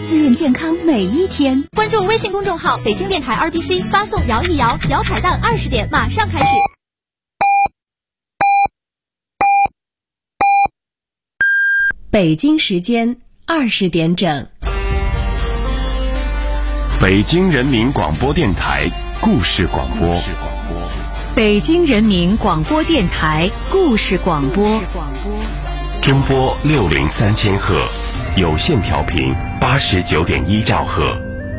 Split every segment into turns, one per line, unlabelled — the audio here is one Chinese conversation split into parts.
愿健康每一天。关注微信公众号北京电台 RTC， 发送摇一摇，摇彩蛋20点马上开始。
北京时间20点整。
北京人民广播电台故事广播。
北京人民广播电台故事广播。
中波603000赫，有线调频89.1兆赫。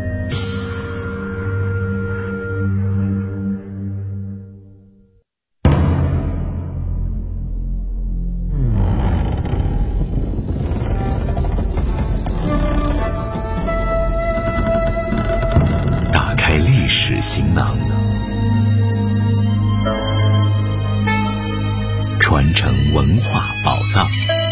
打开历史行囊，传承文化宝藏。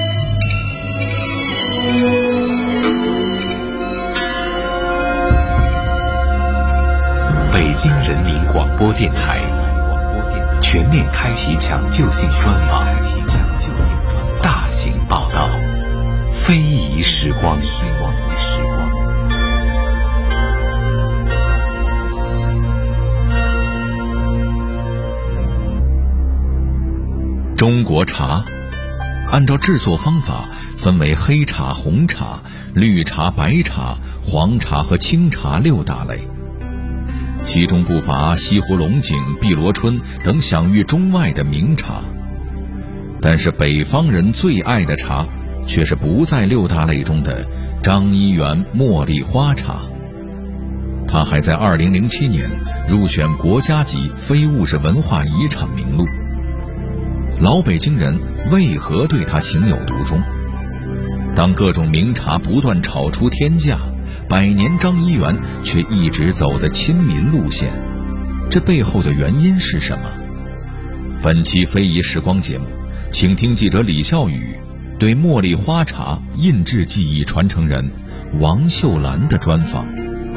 北京人民广播电台全面开启抢救性专访，大型报道，非遗时光。中国茶按照制作方法分为黑茶、红茶、绿茶、白茶、黄茶和青茶6大类，其中不乏西湖龙井、碧螺春等享誉中外的名茶。但是北方人最爱的茶却是不在6大类中的张一元茉莉花茶。它还在2007年入选国家级非物质文化遗产名录。老北京人为何对它情有独钟？当各种名茶不断炒出天价，百年张一元却一直走的亲民路线，这背后的原因是什么？本期非遗时光节目，请听记者李笑宇对茉莉花茶印制技艺传承人王秀兰的专访。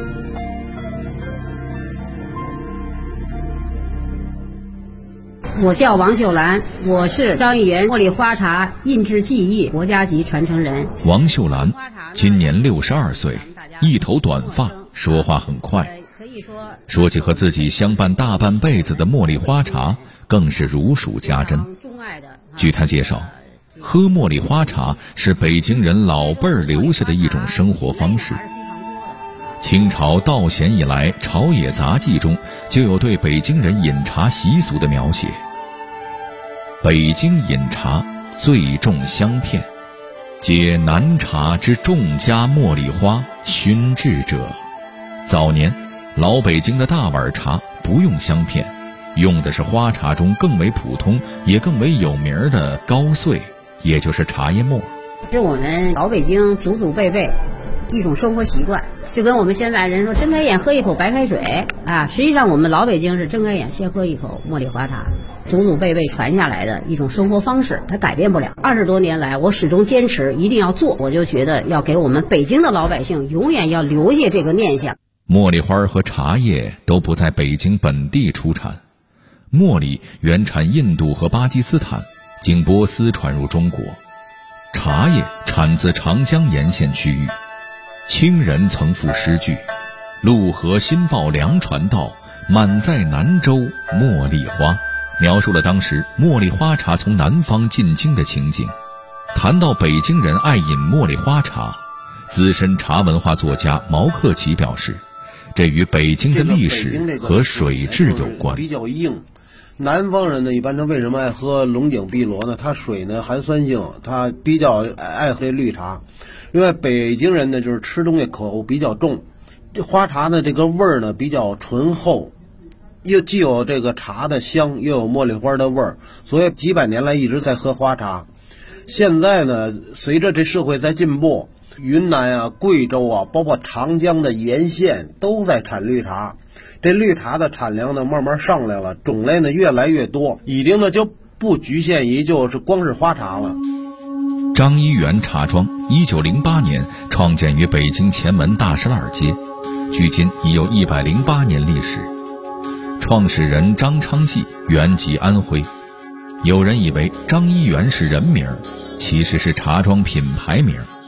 我叫王秀兰，我是张一元茉莉花茶印制技艺国家级传承人。
王秀兰今年62岁，一头短发，说话很快。说起和自己相伴大半辈子的茉莉花茶，更是如数家珍。据他介绍，喝茉莉花茶是北京人老辈儿留下的一种生活方式。清朝道咸以来朝野杂记中就有对北京人饮茶习俗的描写。北京饮茶最重香片，皆南茶之众家茉莉花熏制者。早年老北京的大碗茶不用香片，用的是花茶中更为普通也更为有名的高碎，也就是茶叶末。
是我们老北京祖祖辈辈一种生活习惯，就跟我们现在人说睁开眼喝一口白开水啊，实际上我们老北京是睁开眼先喝一口茉莉花茶，祖祖辈辈传下来的一种生活方式，它改变不了。20多年来，我始终坚持一定要做，我就觉得要给我们北京的老百姓永远要留下这个念想。
茉莉花和茶叶都不在北京本地出产，茉莉原产印度和巴基斯坦，经波斯传入中国。茶叶产自长江沿线区域。清人曾赋诗句：陆河新报粮船到，满载南州茉莉花，描述了当时茉莉花茶从南方进京的情景。谈到北京人爱饮茉莉花茶，资深茶文化作家毛克奇表示，这与北京的历史和水质有关。
比较硬，南方人呢，一般他为什么爱喝龙井碧螺呢？它水呢含酸性，他比较爱喝绿茶。另外北京人呢，就是吃东西口比较重，这花茶呢这个味儿呢比较醇厚，又既有这个茶的香，又有茉莉花的味儿，所以几百年来一直在喝花茶。现在呢，随着这社会在进步，云南啊、贵州啊，包括长江的沿线都在产绿茶。这绿茶的产量呢慢慢上来了，种类呢越来越多，已经呢就不局限于就是光是花茶了。
张一元茶庄1908年创建于北京前门大石栏街，距今已有108年历史。创始人张昌济原籍安徽，有人以为张一元是人名，其实是茶庄品牌名。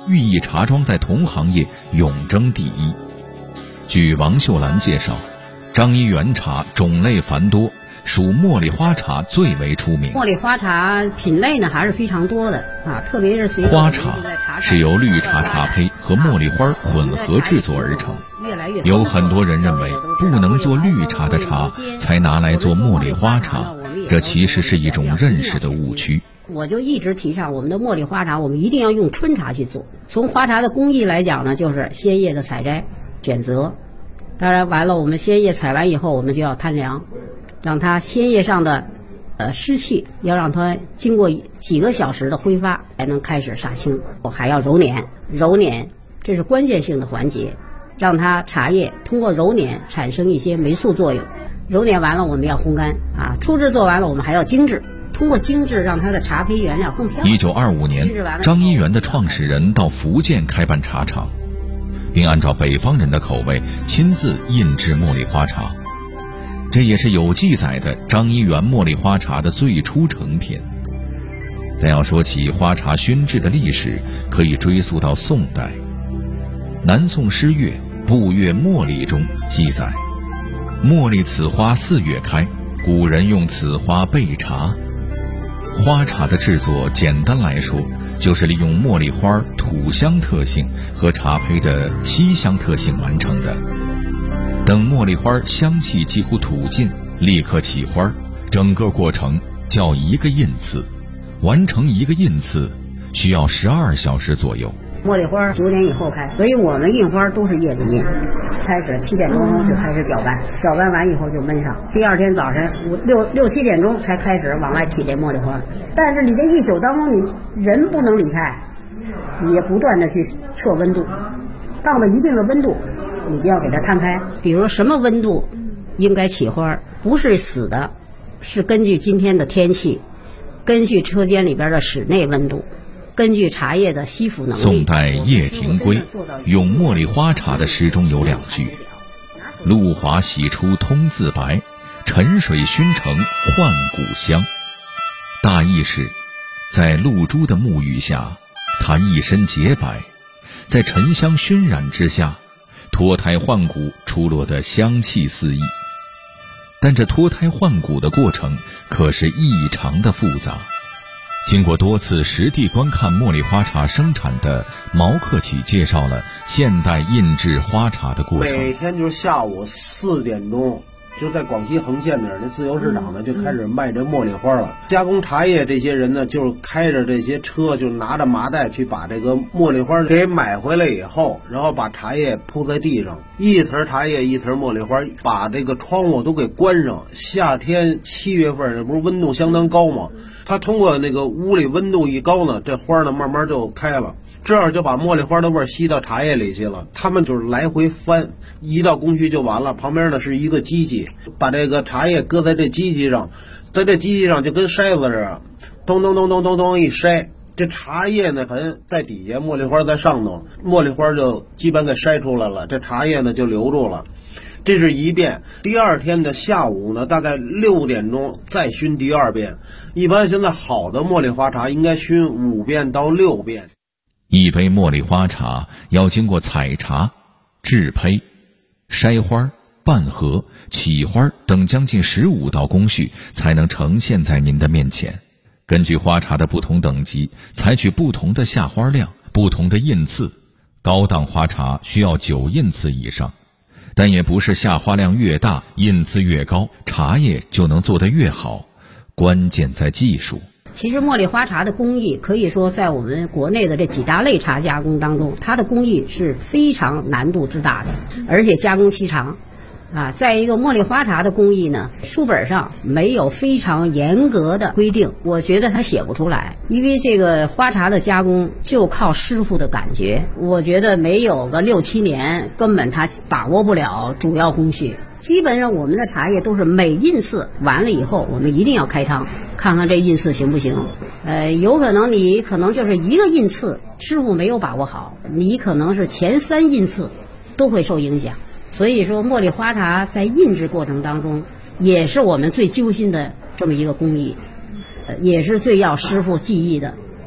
寓意茶庄在同行业永争第一。据王秀兰介绍，张一元茶种类繁多，属茉莉花茶最为出名。
茉莉花茶品类呢还是非常多的啊，特别是随着
花茶是由绿茶茶胚和茉莉花混合制作而成。有很多人认为不能做绿茶的茶才拿来做茉莉花茶，这其实是一种认识的误区。
我就一直提倡我们的茉莉花茶，我们一定要用春茶去做。从花茶的工艺来讲呢，就是鲜叶的采摘、选择，当然完了，我们鲜叶采完以后，我们就要摊凉，让它鲜叶上的湿气要让它经过几个小时的挥发，才能开始杀青。我还要揉捻，揉捻这是关键性的环节，让它茶叶通过揉捻产生一些酶促作用。揉捻完了，我们要烘干啊，初制做完了，我们还要精制。通过精制让它的茶胚原料更漂亮。
1925年，张一元的创始人到福建开办茶厂，并按照北方人的口味亲自印制茉莉花茶，这也是有记载的张一元茉莉花茶的最初成品。但要说起花茶熏制的历史，可以追溯到宋代。南宋诗乐《步月茉莉》中记载：茉莉此花4月开，古人用此花备茶。花茶的制作简单来说，就是利用茉莉花土香特性和茶胚的稀香特性完成的。等茉莉花香气几乎吐尽，立刻起花，整个过程叫一个印次，完成一个印次需要12小时左右。
茉莉花9点以后开，所以我们印花都是夜里印，开始7点多钟就开始搅拌，搅拌完以后就焖上，第二天早晨6、7点钟才开始往外起这茉莉花。但是你这一宿当中，你人不能离开，你也不断的去测温度，到了一定的温度，你就要给它摊开。比如什么温度应该起花，不是死的，是根据今天的天气，根据车间里边的室内温度，根据茶叶的吸附能力。
宋代叶廷圭用茉莉花茶的诗中有2句：露华洗出通自白，沉水熏成换骨香。大意是，在露珠的沐浴下，它一身洁白，在沉香熏染之下，脱胎换骨出落得香气四溢。但这脱胎换骨的过程可是异常的复杂。经过多次实地观看茉莉花茶生产的毛克启介绍了现代印制花茶的过程。
每天就是下午4点钟，就在广西横县那儿，那自由市场呢就开始卖这茉莉花了。加工茶叶这些人呢，就是开着这些车，就拿着麻袋去把这个茉莉花给买回来以后，然后把茶叶铺在地上，一层茶叶一层茉莉花，把这个窗户都给关上。夏天7月份，这不是温度相当高吗？它通过那个屋里温度一高呢，这花呢慢慢就开了。这样就把茉莉花的味儿吸到茶叶里去了。他们就是来回翻，一道工序就完了。旁边呢是一个机器，把这个茶叶搁在这机器上，在这机器上就跟筛子似的，咚咚咚咚咚咚一筛，这茶叶呢盆在底下，茉莉花在上头，茉莉花就基本给筛出来了，这茶叶呢就留住了。这是一遍。第二天的下午呢，大概6点钟再熏第2遍。一般现在好的茉莉花茶应该熏5遍到6遍。
一杯茉莉花茶要经过采茶、制胚、筛花、拌合、起花等将近15道工序，才能呈现在您的面前。根据花茶的不同等级，采取不同的下花量、不同的印次。高档花茶需要9印次以上，但也不是下花量越大，印次越高，茶叶就能做得越好。关键在技术。
其实茉莉花茶的工艺可以说在我们国内的这几大类茶加工当中，它的工艺是非常难度之大的，而且加工期长。再一个，茉莉花茶的工艺呢，书本上没有非常严格的规定，我觉得它写不出来，因为这个花茶的加工就靠师傅的感觉，我觉得没有个6、7年，根本他把握不了主要工序。基本上我们的茶叶都是每印次完了以后，我们一定要开汤，看看这印次行不行。有可能你可能就是一个印次师傅没有把握好，你可能是前3印次都会受影响。所以说茉莉花茶在印制过程当中也是我们最揪心的这么一个工艺，也是最要师傅技艺的。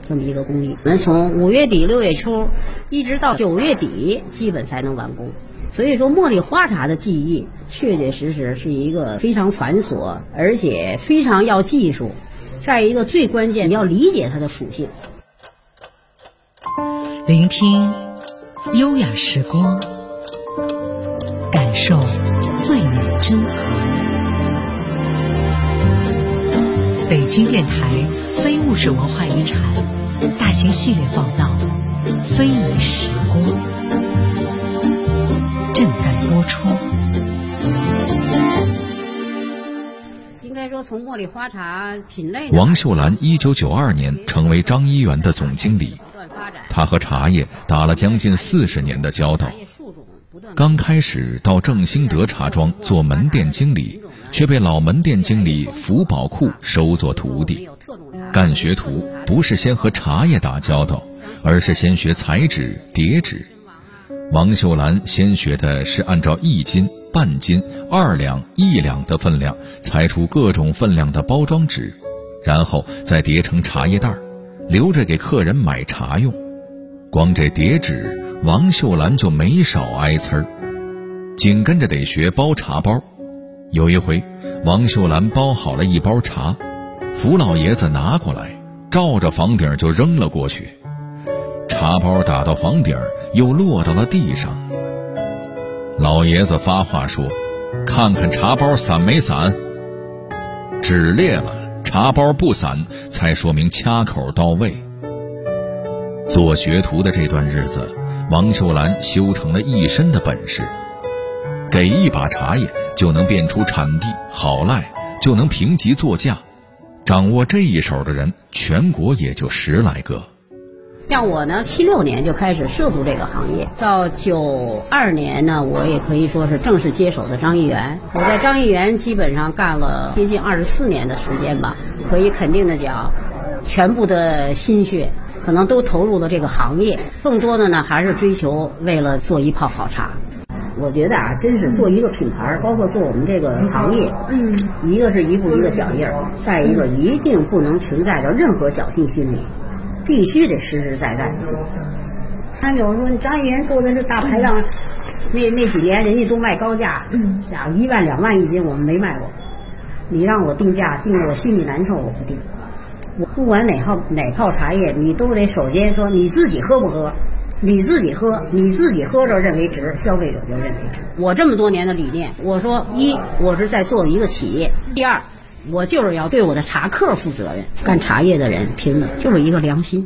这么一个工艺。我们从5月底6月初一直到9月底基本才能完工。所以说茉莉花茶的技艺确确实实是一个非常繁琐，而且非常要技术，再一个最关键你要理解它的属性。
聆听优雅时光，感受最美珍藏。北京电台非物质文化遗产大型系列报道《非遗时光》正在播出。
应该说，从茉莉花茶品类，
王秀兰1992年成为张一元的总经理，他和茶叶打了将近40年的交道。刚开始到正兴德茶庄做门店经理，却被老门店经理福宝库收做徒弟。干学徒不是先和茶叶打交道，而是先学裁纸、叠纸。王秀兰先学的是按照1斤、半斤、2两、1两的分量裁出各种分量的包装纸，然后再叠成茶叶袋，留着给客人买茶用。光这叠纸，王秀兰就没少挨呲儿。紧跟着得学包茶包。有一回，王秀兰包好了一包茶，福老爷子拿过来，照着房顶就扔了过去。茶包打到房顶，又落到了地上。老爷子发话说：“看看茶包散没散？纸裂了，茶包不散，才说明掐口到位。”做学徒的这段日子，王秀兰修成了一身的本事。给一把茶叶就能辨出产地好赖，就能评级作价。掌握这一手的人，全国也就10来个。
像我呢，76年就开始涉足这个行业，到92年呢，我也可以说是正式接手的张一元。我在张一元基本上干了接近24年的时间吧，可以肯定的讲，全部的心血可能都投入了这个行业，更多的呢还是追求为了做一泡好茶。我觉得啊，真是做一个品牌，包括做我们这个行业，一个是一步一个脚印儿，再一个一定不能存在着任何侥幸心理，必须得实实在在的做。他有时候张一元做的是大排档，那几年人家都卖高价，下1万2万一斤，我们没卖过。你让我定价，定得我心里难受，我不定。我不管哪泡茶叶，你都得首先说你自己喝不喝。你自己喝着认为值，消费者就认为值。我这么多年的理念，我说一，我是在做一个企业；第二，我就是要对我的茶客负责任。干茶叶的人凭的就是一个良心。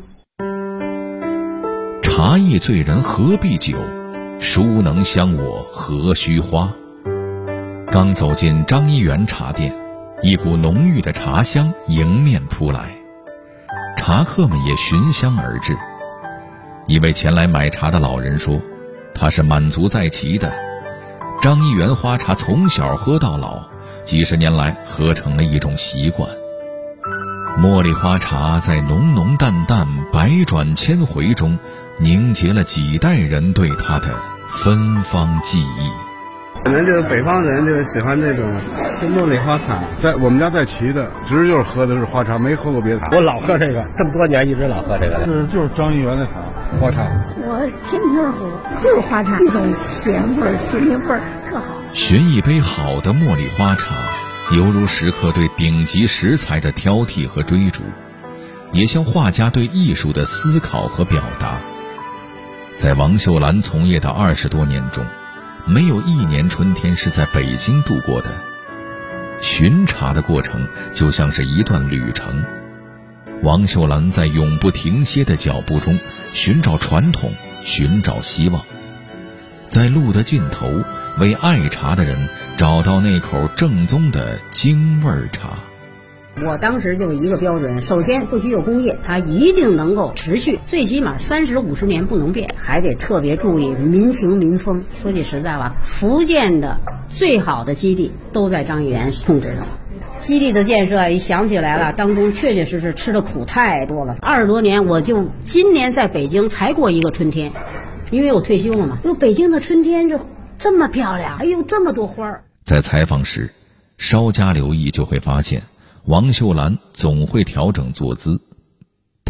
茶艺醉人何必酒，孰能相我何须花。刚走进张一元茶店，一股浓郁的茶香迎面扑来，茶客们也寻香而至。一位前来买茶的老人说，他是满族在旗的，张一元花茶从小喝到老，几十年来喝成了一种习惯。茉莉花茶在浓浓淡淡、百转千回中，凝结了几代人对它的芬芳记忆。
可能就是北方人就是喜欢这种茉莉花茶。
在我们家在旗的，只是就是喝的是花茶，没喝过别的茶。
我老喝这个，这么多年一直老喝这个。
就是张一元的茶，花茶。
我天天喝，就是花茶，这种甜味儿、清甜味儿特好。
寻一杯好的茉莉花茶，犹如食客对顶级食材的挑剔和追逐，也像画家对艺术的思考和表达。在王秀兰从业的20多年中，没有一年春天是在北京度过的。寻茶的过程就像是一段旅程，王秀兰在永不停歇的脚步中寻找传统，寻找希望，在路的尽头为爱茶的人找到那口正宗的京味茶。
我当时就是一个标准，首先不许有工业，它一定能够持续，最起码30、50年不能变，还得特别注意民情民风。说句实在话，福建的最好的基地都在张一元控制的。基地的建设一想起来了，当中确确实实吃的苦太多了。20多年，我就今年在北京才过一个春天，因为我退休了嘛。就北京的春天就这么漂亮，哎呦，这么多花儿。
在采访时，稍加留意就会发现，王秀兰总会调整坐姿，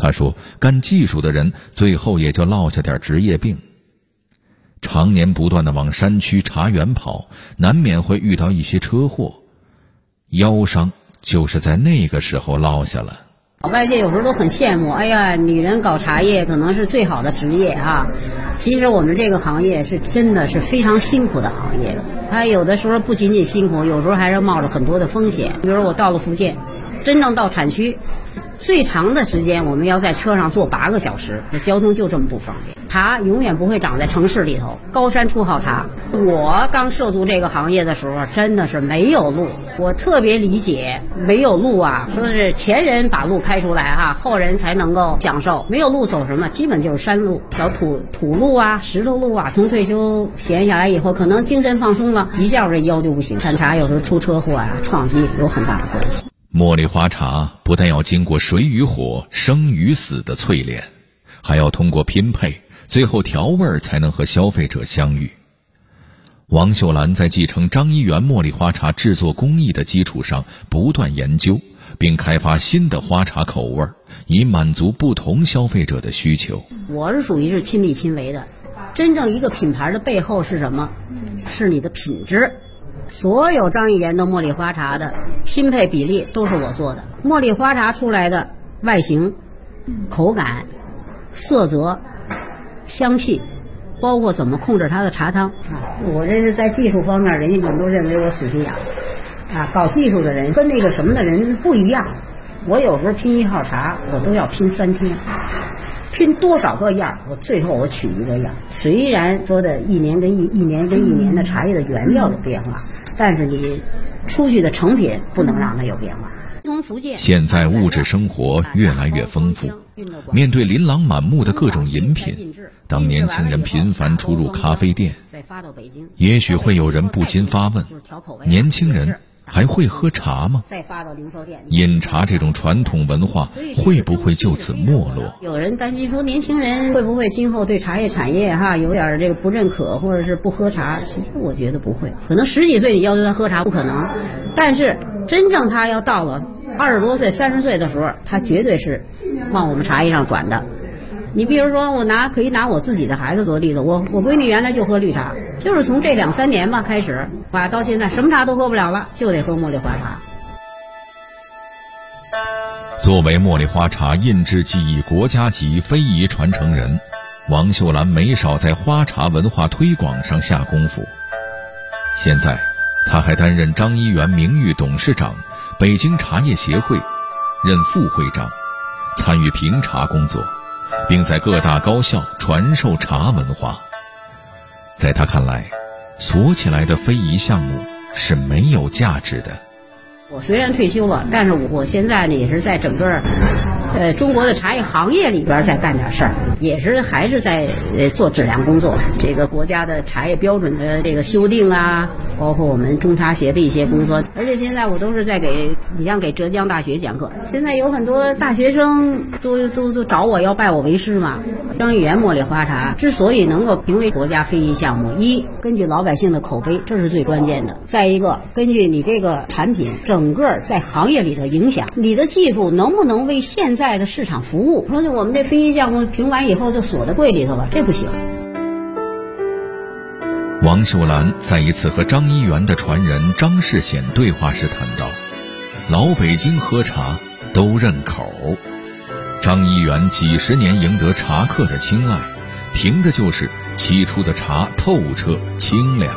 他说，干技术的人最后也就落下点职业病。常年不断地往山区茶园跑，难免会遇到一些车祸，腰伤就是在那个时候落下了。
外界有时候都很羡慕，哎呀，女人搞茶叶可能是最好的职业啊。其实我们这个行业是真的是非常辛苦的行业，它有的时候不仅仅辛苦，有时候还是冒着很多的风险。比如我到了福建，真正到产区，最长的时间我们要在车上坐8个小时，这交通就这么不方便。茶永远不会长在城市里头，高山出好茶。我刚涉足这个行业的时候，真的是没有路，我特别理解没有路啊，说是前人把路开出来哈，后人才能够享受。没有路走什么？基本就是山路、小土路啊、石头路啊。从退休闲下来以后，可能精神放松了，一下这腰就不行。看茶有时候出车祸啊、撞击有很大的关系。
茉莉花茶不但要经过水与火、生与死的淬炼，还要通过拼配，最后调味才能和消费者相遇。王秀兰在继承张一元茉莉花茶制作工艺的基础上不断研究，并开发新的花茶口味，以满足不同消费者的需求。
我是属于是亲力亲为的，真正一个品牌的背后是什么？是你的品质。所有张一元的茉莉花茶的拼配比例都是我做的。茉莉花茶出来的外形、口感、色泽、香气，包括怎么控制它的茶汤，我这是在技术方面，人家都认为我死心眼啊。搞技术的人跟那个什么的人不一样，我有时候拼一号茶，我都要拼3天，拼多少个样，我最后我取一个样。虽然说的一年跟一年的茶叶的原料有变化，但是你出去的成品不能让它有变化。
现在物质生活越来越丰富，面对琳琅满目的各种饮品，当年轻人频繁出入咖啡店，也许会有人不禁发问，年轻人还会喝茶吗？饮茶这种传统文化会不会就此没落？
有人担心说，年轻人会不会今后对茶叶产业有点这个不认可，或者是不喝茶？其实我觉得不会，可能10几岁你要求他喝茶不可能，但是真正他要到了20多岁、30岁的时候，他绝对是往我们茶叶上转的。你比如说，可以拿我自己的孩子做例子，我闺女原来就喝绿茶，就是从这2、3年吧开始，到现在什么茶都喝不了了，就得喝茉莉花茶。
作为茉莉花茶印制技艺国家级非遗传承人，王秀兰没少在花茶文化推广上下功夫。现在她还担任张一元名誉董事长，北京茶叶协会任副会长，参与评茶工作，并在各大高校传授茶文化。在他看来，锁起来的非遗项目是没有价值的。
我虽然退休了，但是我现在呢也是在整个中国的茶叶行业里边在干点事儿，也是还是在做质量工作。这个国家的茶叶标准的这个修订啊，包括我们中茶协的一些工作。而且现在我都是在给浙江大学讲课，现在有很多大学生都找我要拜我为师嘛。张一元茉莉花茶之所以能够评为国家非遗项目，一根据老百姓的口碑，这是最关键的；再一个，根据你这个产品整个在行业里的影响，你的技术能不能为现在的市场服务？说我们这非遗项目评完以后就锁在柜里头了，这不行。
王秀兰在一次和张一元的传人张世显对话时谈到，老北京喝茶都认口。张一元几十年赢得茶客的青睐，凭的就是沏出的茶透彻清亮。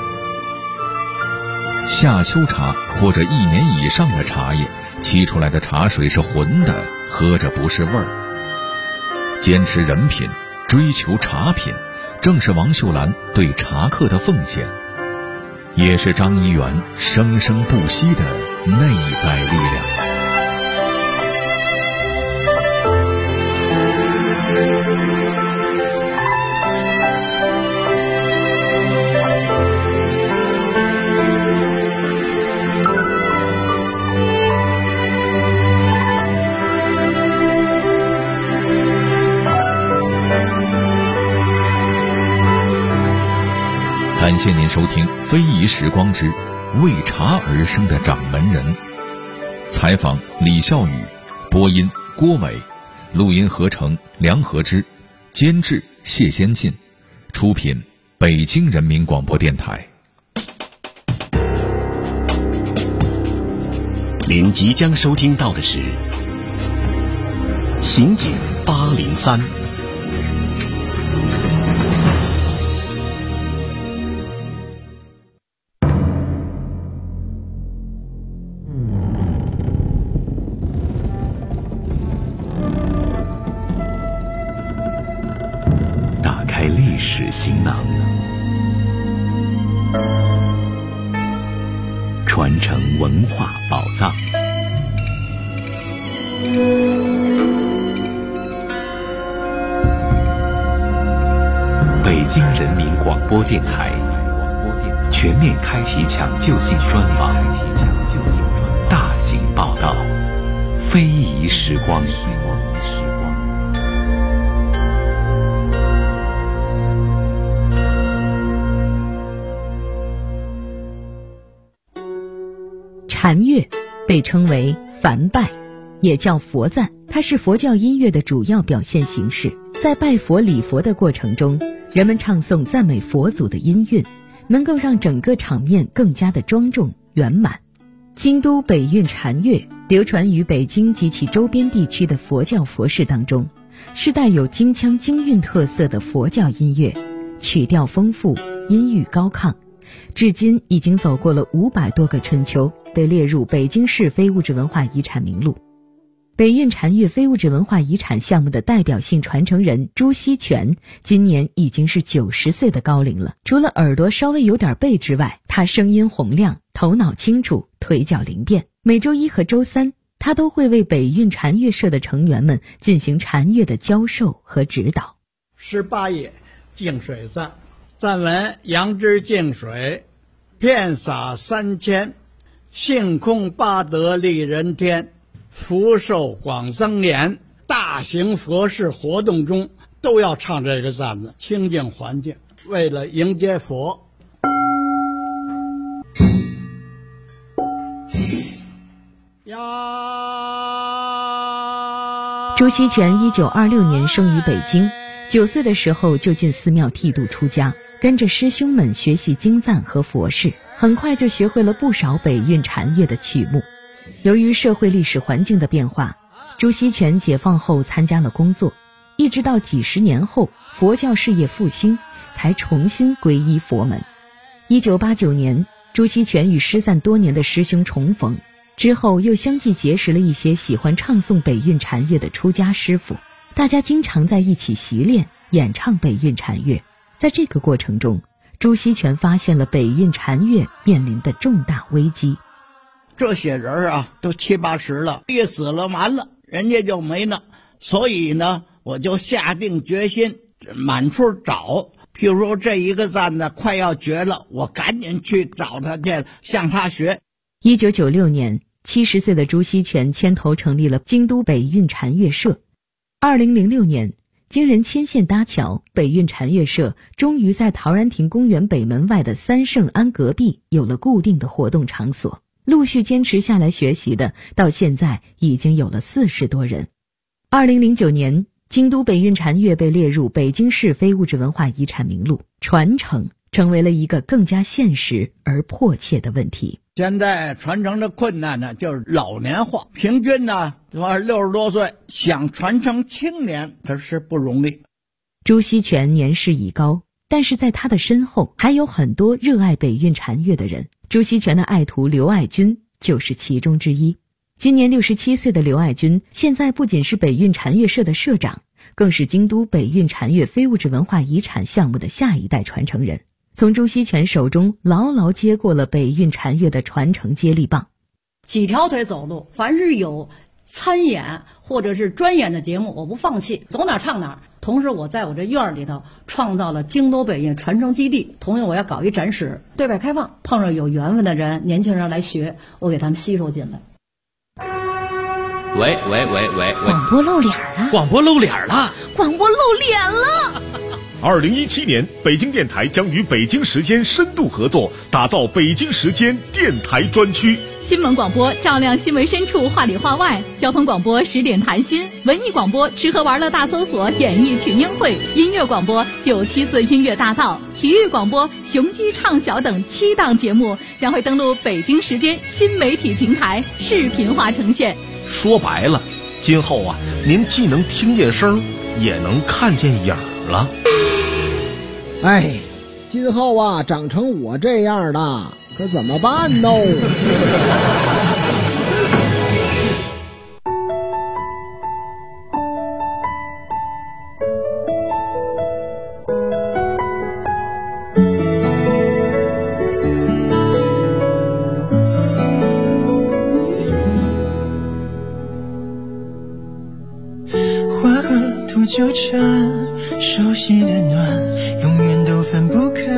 夏秋茶或者1年以上的茶叶，沏出来的茶水是浑的，喝着不是味儿。坚持人品，追求茶品，正是王秀兰对茶客的奉献，也是张一元生生不息的内在力量。感谢您收听《非遗时光之为茶而生的掌门人》，采访李笑宇，播音郭伟， 录音合成梁和之，监制谢先进，出品北京人民广播电台。
您即将收听到的是刑警803。打开历史行囊，传承文化宝藏。北京人民广播电台全面开启抢救性专访，大型报道，非遗时光。
禅乐被称为梵拜，也叫佛赞，它是佛教音乐的主要表现形式。在拜佛礼佛的过程中，人们唱诵赞美佛祖的音韵，能够让整个场面更加的庄重圆满。京都北韵禅乐流传于北京及其周边地区的佛教佛事当中，是带有京腔京韵特色的佛教音乐，曲调丰富，音域高亢，至今已经走过了500多个春秋，被列入北京市非物质文化遗产名录。北韵禅乐非物质文化遗产项目的代表性传承人朱锡全今年已经是90岁的高龄了。除了耳朵稍微有点背之外，他声音洪亮，头脑清楚，腿脚灵便。每周一和周三，他都会为北韵禅乐社的成员们进行禅乐的教授和指导。
18页净水赞，赞文：杨枝净水，遍洒3000，性空八德利人天，福寿广增延。大型佛事活动中都要唱这个赞子，清净环境，为了迎接佛。
朱锡全1926年生于北京，9岁的时候就进寺庙剃度出家，跟着师兄们学习经赞和佛事，很快就学会了不少北韵禅乐的曲目。由于社会历史环境的变化，朱锡全解放后参加了工作，一直到几十年后佛教事业复兴，才重新皈依佛门。1989年，朱锡全与失散多年的师兄重逢，之后又相继结识了一些喜欢唱诵北韵禅乐的出家师傅，大家经常在一起习练演唱北韵禅乐。在这个过程中，朱锡全发现了北韵禅乐面临的重大危机。
这些人啊都70、80了，一死了完了，人家就没了。所以呢，我就下定决心满处找，譬如说这一个赞呢快要绝了，我赶紧去找他去，向他学。
1996年，70岁的朱锡全牵头成立了京都北韵禅乐社。2006年，经人牵线搭桥，北韵禅乐社终于在陶然亭公园北门外的三圣庵隔壁有了固定的活动场所。陆续坚持下来学习的，到现在已经有了40多人。2009年，京都北韵禅乐被列入北京市非物质文化遗产名录，传承成为了一个更加现实而迫切的问题。
现在传承的困难呢，就是老年化，平均呢60多岁，想传承青年可是不容易。
朱锡全年事已高，但是在他的身后还有很多热爱北韵禅乐的人。朱锡全的爱徒刘爱军就是其中之一。今年67岁的刘爱军，现在不仅是北韵禅乐社的社长，更是京都北韵禅乐非物质文化遗产项目的下一代传承人，从朱锡全手中牢牢接过了北韵禅乐的传承接力棒。
几条腿走路，凡是有参演或者是专演的节目，我不放弃，走哪唱哪。同时我在我这院里头创造了京都北韵传承基地，同时我要搞一展示，对外开放，碰上有缘分的人，年轻人来学，我给他们吸收进来。
喂，
广播露脸了！
广播露脸了！
广播露脸了！
2017年，北京电台将与北京时间深度合作，打造北京时间电台专区。
新闻广播照亮新闻深处，话里话外；交通广播10点谈心；文艺广播吃喝玩乐大搜索，演艺群英会；音乐广播974音乐大道；体育广播雄鸡唱晓等7档节目将会登陆北京时间新媒体平台，视频化呈现。
说白了，今后啊，您既能听见声，也能看见影了。
哎，今后啊，长成我这样的，可怎么办呢？
花和土纠缠，熟悉的暖永远都分不开，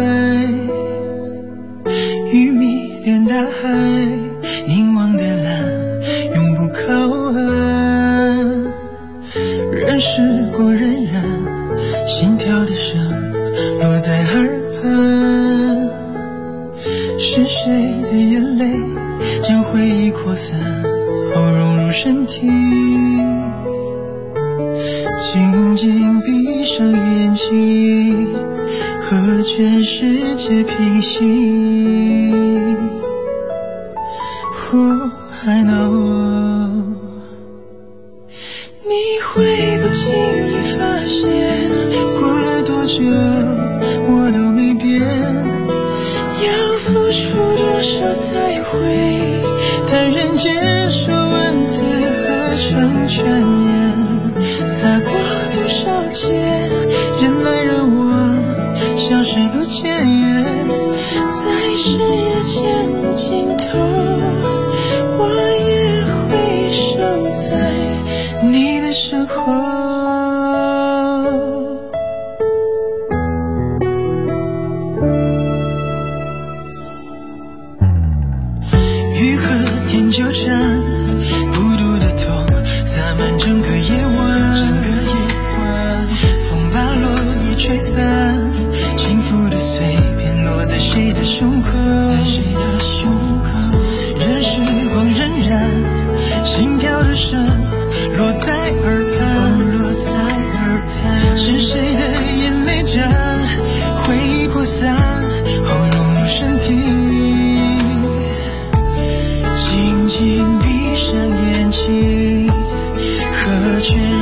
鱼迷恋大海，凝望的蓝永不靠岸，人世过荏苒，心跳的声落在耳畔，是谁的眼泪将回忆扩散后融入身体，静静闭上眼睛，和全世界平息。I know， 你会不经意发现，过了多久我都没变，要付出多少才会坦然接受文字合成全言，擦过多少肩，人来人往，消失不见，在视野间尽头，我也会守在你的身后。雨和天纠缠，孤独的痛洒满整个夜晚，风把落叶吹散，幸福的碎片落在谁的胸口，任时光荏苒，心跳的声落在耳畔，是谁的眼泪将回忆扩散后融入身体，静静闭上眼睛，和全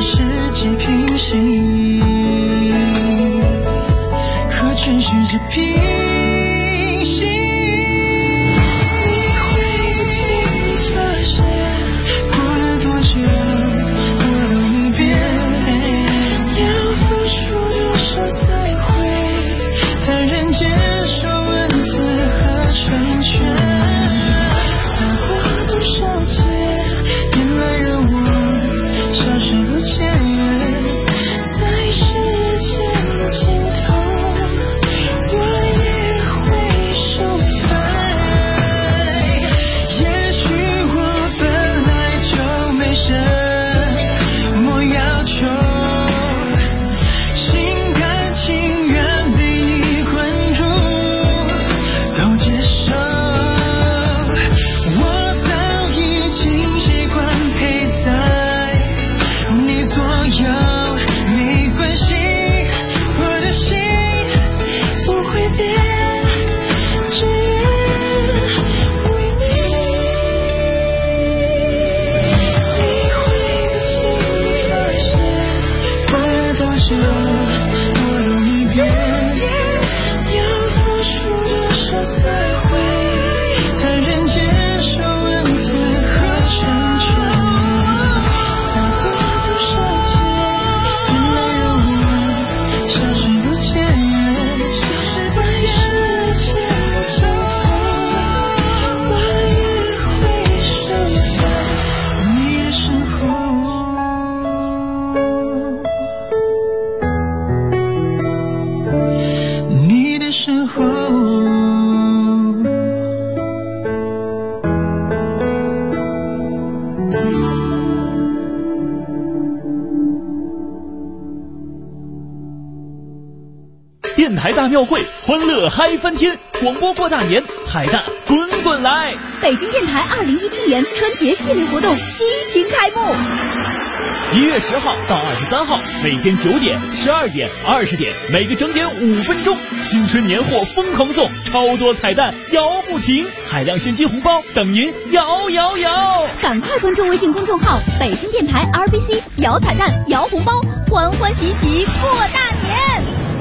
庙会，欢乐嗨翻天，广播过大年，彩蛋滚滚来。
北京电台2017年春节系列活动激情开幕。
1月10号到23号，每天9点、12点、20点，每个整点5分钟，新春年货疯狂送，超多彩蛋摇不停，海量现金红包等您摇摇摇！
赶快关注微信公众号北京电台 RBC， 摇彩蛋摇红包，欢欢喜喜过大年。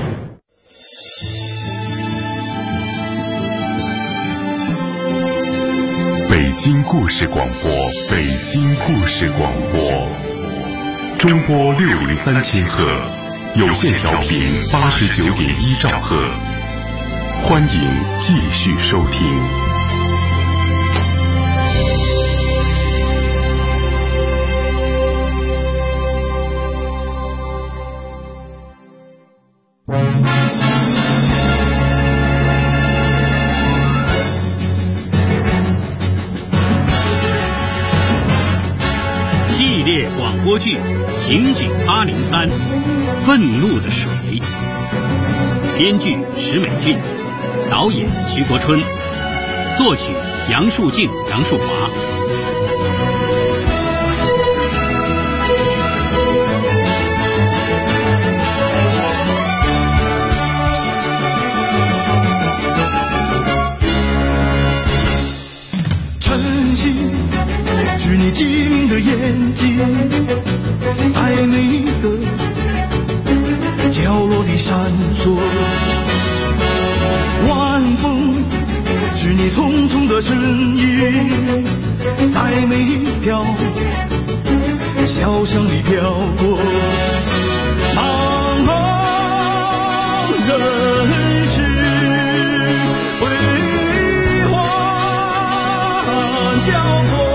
北京故事广播，北京故事广播，中波603千赫，有线调频89.1兆赫，欢迎继续收听。
系列广播剧《刑警803》，愤怒的水。编剧石美俊，导演徐国春，作曲杨树静、杨树华。
是你晶莹的眼睛，在每个角落里闪烁。晚风是你匆匆的身影，在每条小巷里飘过。茫茫人世辉煌交错，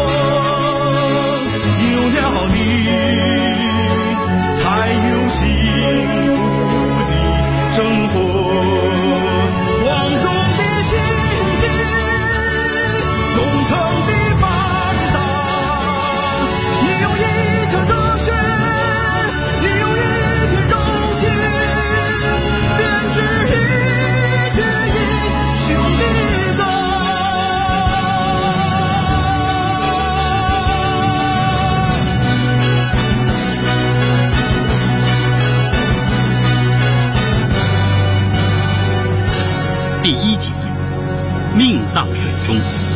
第1集，命丧水中。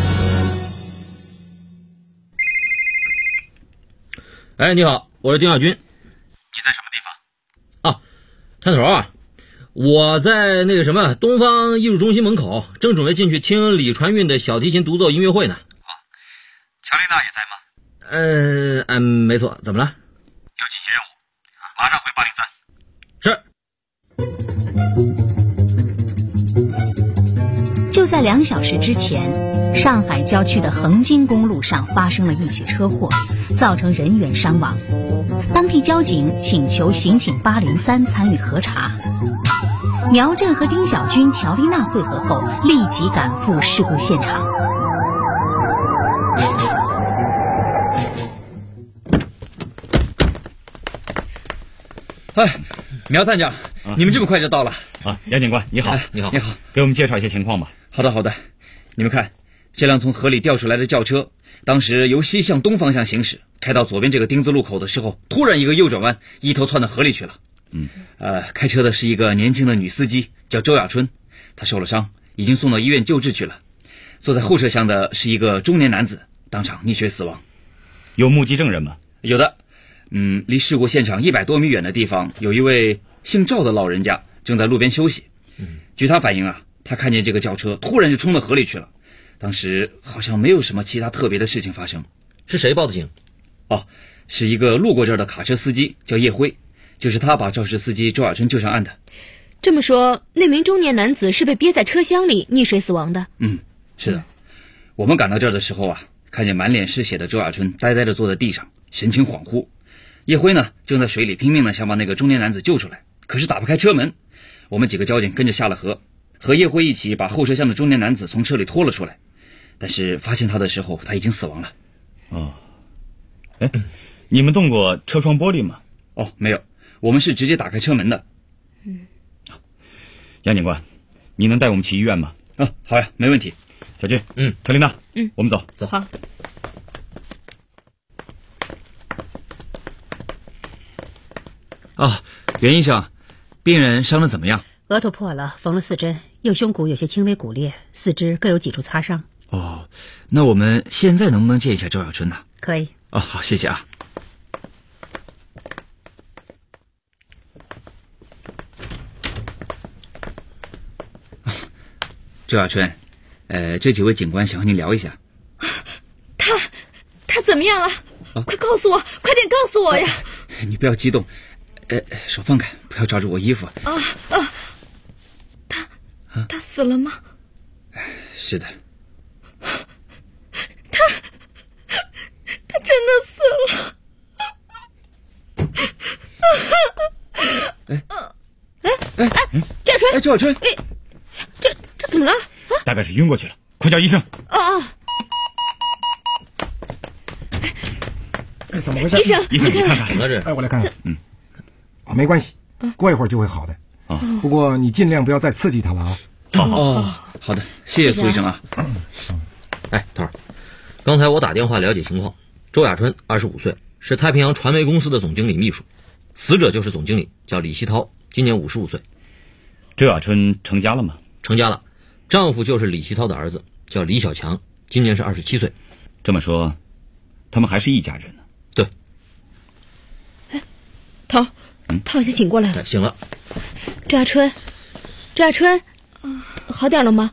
哎，你好，我是丁亚军。
你在什么地方？
啊，探头啊，我在那个什么东方艺术中心门口，正准备进去听李传运的小提琴独奏音乐会呢。
哦，乔丽娜也在吗？
没错，怎么了？
有紧急任务，马上回803。
是。
就在2小时之前，上海郊区的横津公路上发生了一起车祸，造成人员伤亡。当地交警请求刑警803参与核查。苗震和丁小军、乔丽娜会合后，立即赶赴事故现场。
哎，苗探长，你们这么快就到了
啊？杨警官，你好，
你好，你好，
给我们介绍一些情况吧。
好的，好的。你们看，这辆从河里调出来的轿车，当时由西向东方向行驶，开到左边这个丁字路口的时候，突然一个右转弯，一头窜到河里去了。开车的是一个年轻的女司机，叫周亚春，她受了伤，已经送到医院救治去了。坐在后车厢的是一个中年男子，当场溺水死亡。
有目击证人吗？
有的。离事故现场100多米远的地方，有一位姓赵的老人家正在路边休息。据他反映啊，他看见这个轿车突然就冲到河里去了，当时好像没有什么其他特别的事情发生。
是谁报的警？
哦，是一个路过这儿的卡车司机，叫叶辉，就是他把肇事司机周亚春救上岸的。
这么说，那名中年男子是被憋在车厢里溺水死亡的？
是的。我们赶到这儿的时候啊，看见满脸是血的周亚春呆呆地坐在地上，神情恍惚。叶辉呢，正在水里拼命地想把那个中年男子救出来，可是打不开车门。我们几个交警跟着下了河，和叶辉一起把后车厢的中年男子从车里拖了出来，但是发现他的时候他已经死亡了。
你们动过车窗玻璃吗？
没有，我们是直接打开车门的。
杨警官，
你能带我们去医院吗？啊，好呀，没问题。小军，特琳娜，我们走。
走。
好。
哦，袁医生，病人伤得怎么样？
额头破了，缝了4针，右胸骨有些轻微骨裂，四肢各有几处擦伤。
哦，那我们现在能不能见一下周小春呢？
可以。
哦，好，谢谢啊。周小春，这几位警官想和你聊一下。
他怎么样了？快告诉我，快点告诉我呀！
你不要激动，手放开，不要抓住我衣服。
他死了吗？
是的。
他真的死了。 周小春，
周小春，
这怎么了？
大概是晕过去了，快叫医生。
怎么回事？
医生，
你看看，
怎么
我来看看。没关系，过一会儿就会好的。不过你尽量不要再刺激他了啊。
好的，谢谢苏医生啊。
头儿，刚才我打电话了解情况，周亚春25岁，是太平洋传媒公司的总经理秘书，死者就是总经理，叫李希涛，今年55岁。
周亚春成家了吗？
成家了，丈夫就是李希涛的儿子，叫李小强，今年是27岁。
这么说，他们还是一家人呢。
对。
头，他好像醒过来了。
醒了。
周亚春，好点了吗？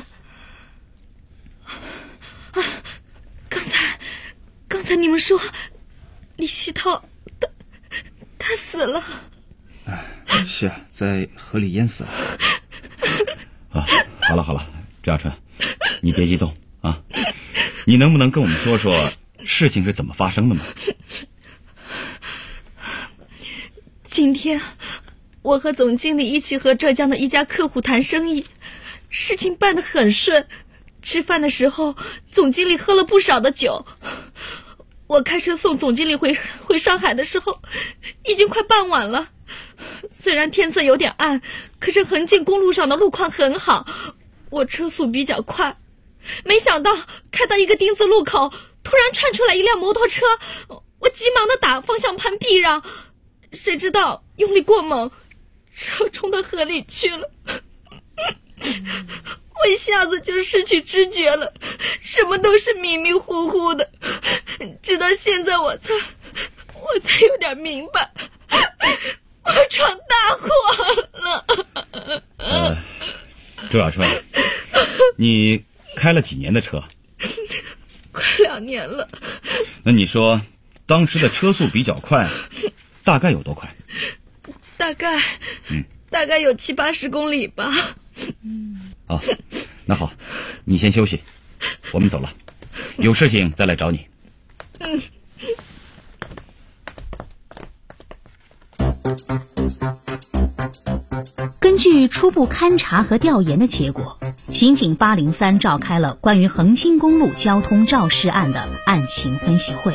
刚才你们说李希涛他死了。
是啊，在河里淹死了。好了，周亚春，你别激动啊。你能不能跟我们说说事情是怎么发生的吗？
今天我和总经理一起和浙江的一家客户谈生意，事情办得很顺。吃饭的时候，总经理喝了不少的酒。我开车送总经理回上海的时候，已经快傍晚了。虽然天色有点暗，可是横进公路上的路况很好，我车速比较快。没想到开到一个丁字路口，突然窜出来一辆摩托车，我急忙的打方向盘避让，谁知道用力过猛，车冲到河里去了。我一下子就失去知觉了，什么都是迷迷糊糊的，直到现在我才有点明白，我闯大祸了。
周亚春，你开了几年的车？
快2年了。
那你说当时的车速比较快，大概有多快？
大概有70-80公里吧。
那好，你先休息，我们走了，有事情再来找你。
根据初步勘查和调研的结果，刑警803召开了关于横青公路交通肇事案的案情分析会。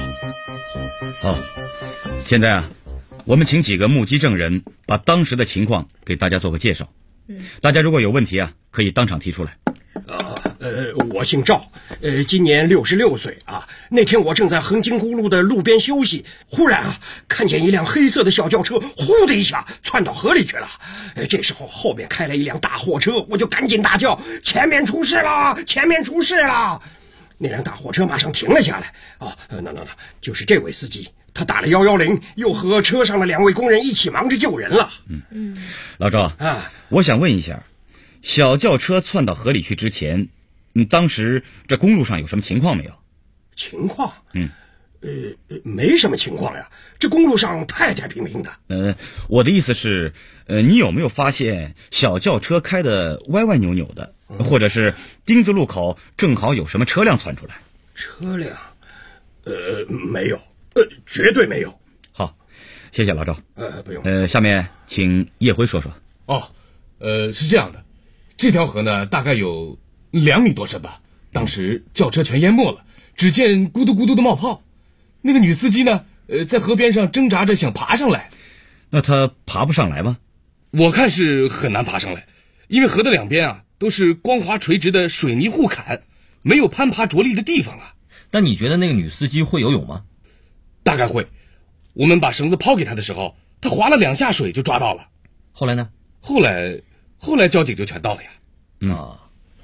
现在我们请几个目击证人把当时的情况给大家做个介绍。大家如果有问题可以当场提出来。
我姓赵，今年66岁啊。那天我正在横青公路的路边休息，忽然看见一辆黑色的小轿车呼的一下窜到河里去了。这时候后面开来一辆大货车，我就赶紧大叫：前面出事了，前面出事了！那辆大货车马上停了下来。那就是这位司机，他打了110，又和车上的2位工人一起忙着救人了。
老赵我想问一下，小轿车窜到河里去之前，当时这公路上有什么情况没有？
情况？没什么情况呀，这公路上太平平的。
我的意思是，你有没有发现小轿车开得歪歪扭扭的，或者是丁字路口正好有什么车辆窜出来？
车辆？没有，绝对没有。
好，谢谢老赵。
不用。
下面请叶辉说说。
是这样的，这条河呢大概有2米多深吧，当时轿车全淹没了，只见咕嘟咕嘟的冒泡。那个女司机呢，在河边上挣扎着想爬上来。
那她爬不上来吗？
我看是很难爬上来， 因为河的两边啊都是光滑垂直的水泥护坎，没有攀爬着力的地方了。
那你觉得那个女司机会游泳吗？
大概会。我们把绳子抛给她的时候，她划了2下水就抓到了。
后来呢？
后来交警就全到了呀。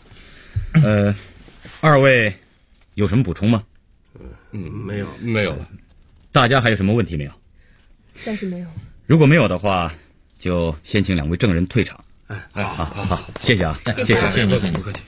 二位有什么补充吗？
没有了。
大家还有什么问题没有？
暂时没有。
如果没有的话，就先请2位证人退场。好，谢谢啊，谢谢
您，
不客气。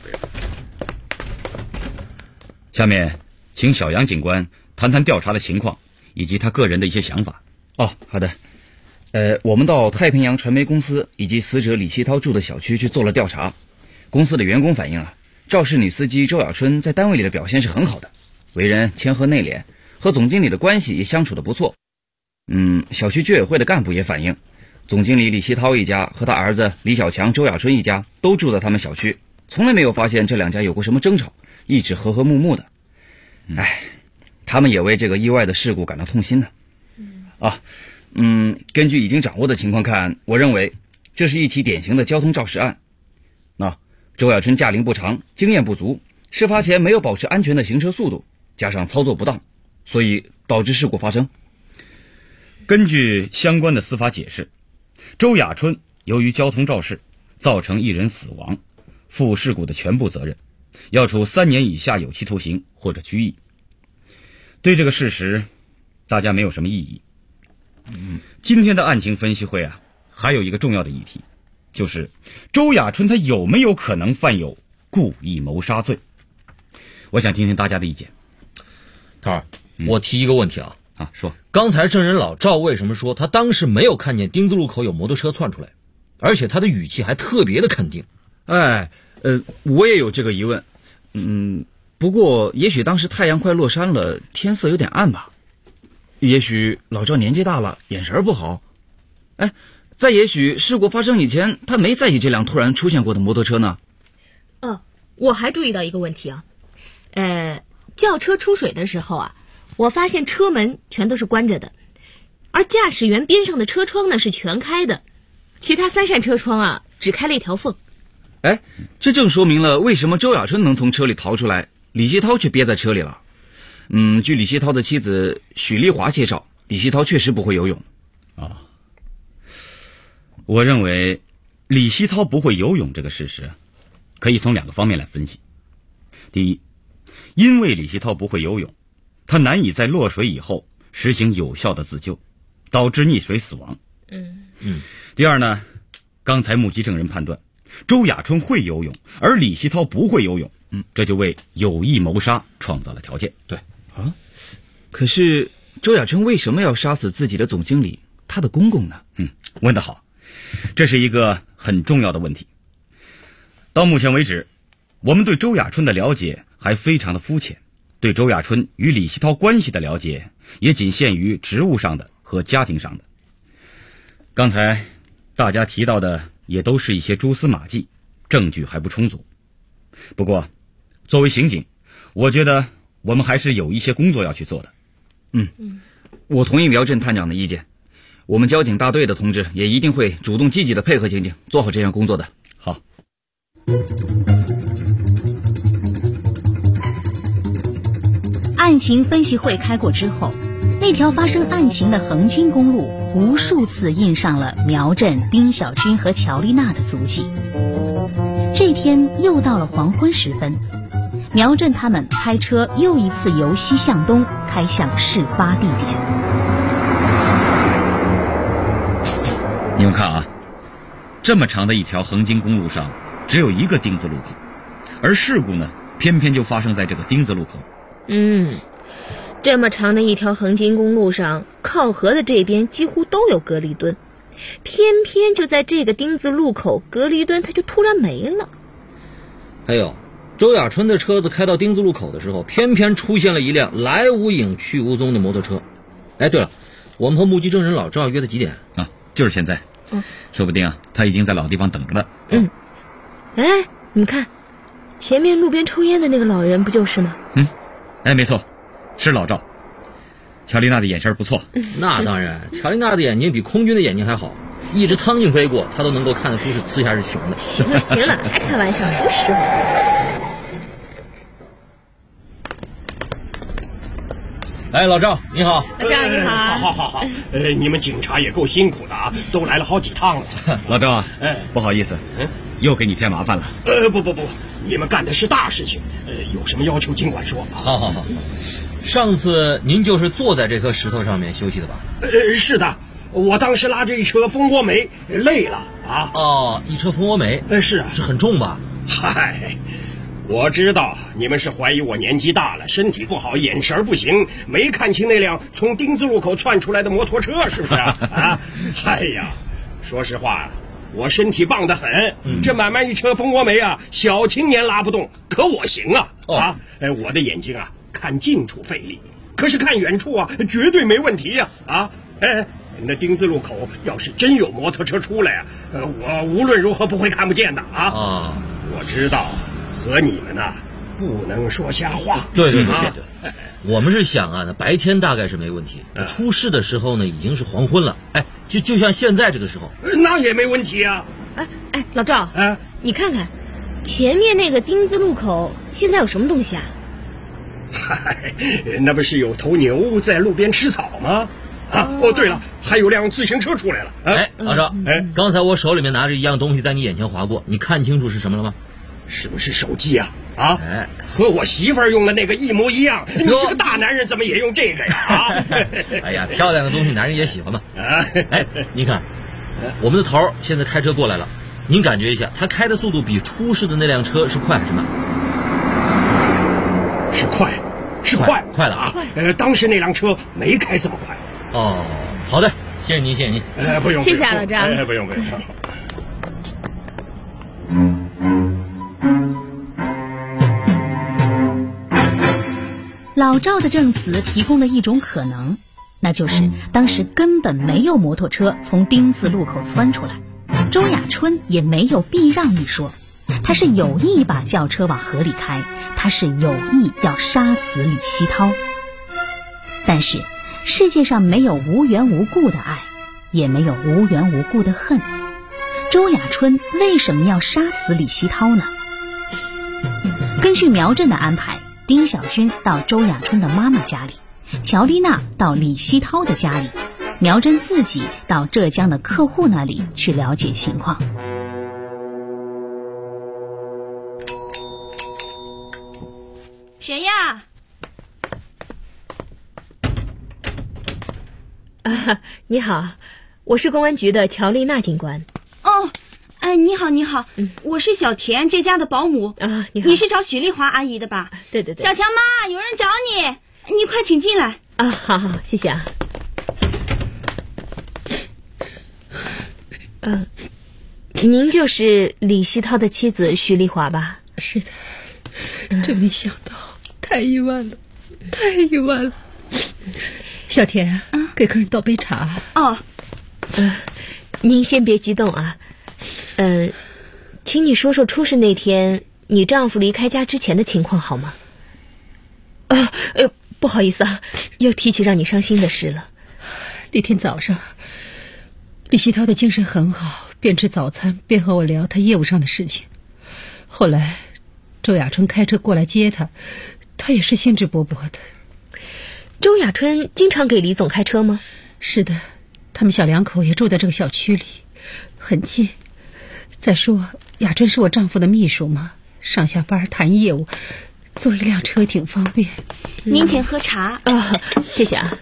下面请小杨警官谈谈调查的情况以及他个人的一些想法。好的。我们到太平洋传媒公司以及死者李希涛住的小区去做了调查。公司的员工反映肇事女司机周雅春在单位里的表现是很好的，为人谦和内敛，和总经理的关系也相处得不错。小区居委会的干部也反映，总经理李希涛一家和他儿子李小强、周雅春一家都住在他们小区，从来没有发现这2家有过什么争吵，一直和和睦睦的。他们也为这个意外的事故感到痛心呢。根据已经掌握的情况看，我认为这是一起典型的交通肇事案。周雅春驾龄不长，经验不足，事发前没有保持安全的行车速度，加上操作不当，所以导致事故发生。根据相关的司法解释，周雅春由于交通肇事造成1人死亡，负事故的全部责任，要处3年以下有期徒刑或者拘役。对这个事实，大家没有什么异议。今天的案情分析会还有一个重要的议题，就是周雅春他有没有可能犯有故意谋杀罪？我想听听大家的意见。
涛儿，我提一个问题
说，
刚才证人老赵为什么说他当时没有看见丁字路口有摩托车窜出来，而且他的语气还特别的肯定？
我也有这个疑问。不过也许当时太阳快落山了，天色有点暗吧。也许老赵年纪大了，眼神不好。再也许事故发生以前，他没在意这辆突然出现过的摩托车呢。
我还注意到一个问题轿车出水的时候我发现车门全都是关着的，而驾驶员边上的车窗呢是全开的，其他3扇车窗只开了1条缝。
这正说明了为什么周雅春能从车里逃出来，李希涛却憋在车里了。据李希涛的妻子许丽华介绍，李希涛确实不会游泳。我认为李希涛不会游泳这个事实，可以从2个方面来分析。第一，因为李希涛不会游泳，他难以在落水以后实行有效的自救，导致溺水死亡。第二呢，刚才目击证人判断周雅春会游泳，而李希涛不会游泳，这就为有意谋杀创造了条件。
对
可是周雅春为什么要杀死自己的总经理，他的公公呢？问得好，这是一个很重要的问题。到目前为止，我们对周雅春的了解还非常的肤浅，对周雅春与李希涛关系的了解也仅限于职务上的和家庭上的。刚才大家提到的也都是一些蛛丝马迹，证据还不充足。不过作为刑警，我觉得我们还是有一些工作要去做的。我同意苗振探长的意见，我们交警大队的同志也一定会主动积极的配合刑警做好这项工作的。好。
案情分析会开过之后，那条发生案情的横津公路无数次印上了苗振、丁小军和乔丽娜的足迹。这天又到了黄昏时分，苗振他们开车又一次由西向东开向事发地点。
你们看这么长的一条横津公路上只有一个丁字路口，而事故呢偏偏就发生在这个丁字路口。
这么长的一条横津公路上，靠河的这边几乎都有隔离墩，偏偏就在这个丁字路口，隔离墩它就突然没了。
还有周雅春的车子开到丁字路口的时候，偏偏出现了一辆来无影去无踪的摩托车。对了，我们和目击证人老赵约的几点
就是现在。说不定他已经在老地方等着了。
你看前面路边抽烟的那个老人不就是吗？
没错，是老赵。乔丽娜的眼神不错。
那当然，乔丽娜的眼睛比空军的眼睛还好。 一只苍蝇飞过，他都能够看得出是雌还是雄的。
行了行了，还开玩笑，什么时候？
哎，老赵，你好。
老赵，你好。
好。你们警察也够辛苦的啊，都来了好几趟了。
老赵啊，不好意思，又给你添麻烦了。
不，你们干的是大事情，有什么要求尽管说。
好。上次您就是坐在这颗石头上面休息的吧？
是的，我当时拉着一车蜂窝煤，累了啊。
哦，一车蜂窝煤？
是啊，
是很重吧？
嗨。我知道你们是怀疑我年纪大了，身体不好，眼神不行，没看清那辆从丁字路口窜出来的摩托车，是不是啊？哎呀，说实话，我身体棒得很，这满满一车蜂窝煤啊，小青年拉不动，可我行啊！我的眼睛啊，看近处费力，可是看远处啊，绝对没问题呀！那丁字路口要是真有摩托车出来啊，我无论如何不会看不见的啊！我知道。和你们呐，不能说瞎话。
对，我们是想啊，那白天大概是没问题，出事的时候呢，已经是黄昏了。就像现在这个时候，
那也没问题啊。
老赵，你看看前面那个丁字路口，现在有什么东西啊？
嗨，那不是有头牛在路边吃草吗？对了，还有辆自行车出来了。
老赵，刚才我手里面拿着一样东西在你眼前划过，你看清楚是什么了吗？
是不是手机啊？和我媳妇儿用的那个一模一样。你这个大男人怎么也用这个呀？
哎呀，漂亮的东西男人也喜欢嘛。你看，我们的头现在开车过来了，您感觉一下，他开的速度比出事的那辆车是快还是慢？
是快了啊！当时那辆车没开这么快。
好的，谢谢您。
不用，
谢谢老张。
不用。
老赵的证词提供了一种可能，那就是当时根本没有摩托车从丁字路口窜出来，周亚春也没有避让一说，他是有意把轿车往河里开，他是有意要杀死李希涛。但是世界上没有无缘无故的爱，也没有无缘无故的恨。周亚春为什么要杀死李希涛呢？根据苗震的安排，丁小军到周亚春的妈妈家里，乔丽娜到李希涛的家里，苗震自己到浙江的客户那里去了解情况。
谁呀？
你好，我是公安局的乔丽娜警官。
你好，我是小田这家的保姆
啊。你好，
你是找许丽华阿姨的吧？
对。
小强妈，有人找你，你快请进来
啊。好，谢谢啊。您就是李希涛的妻子许丽华吧？
是的，真没想到，太意外了。小田，给客人倒杯茶。
您先别激动啊。请你说说出事那天你丈夫离开家之前的情况好吗？不好意思啊，又提起让你伤心的事了。
那天早上，李希涛的精神很好，边吃早餐边和我聊他业务上的事情。后来周亚春开车过来接他，他也是兴致勃勃的。
周亚春经常给李总开车吗？
是的，他们小两口也住在这个小区里，很近。再说亚春是我丈夫的秘书嘛，上下班谈业务，坐一辆车挺方便。
您请喝茶。
谢谢啊。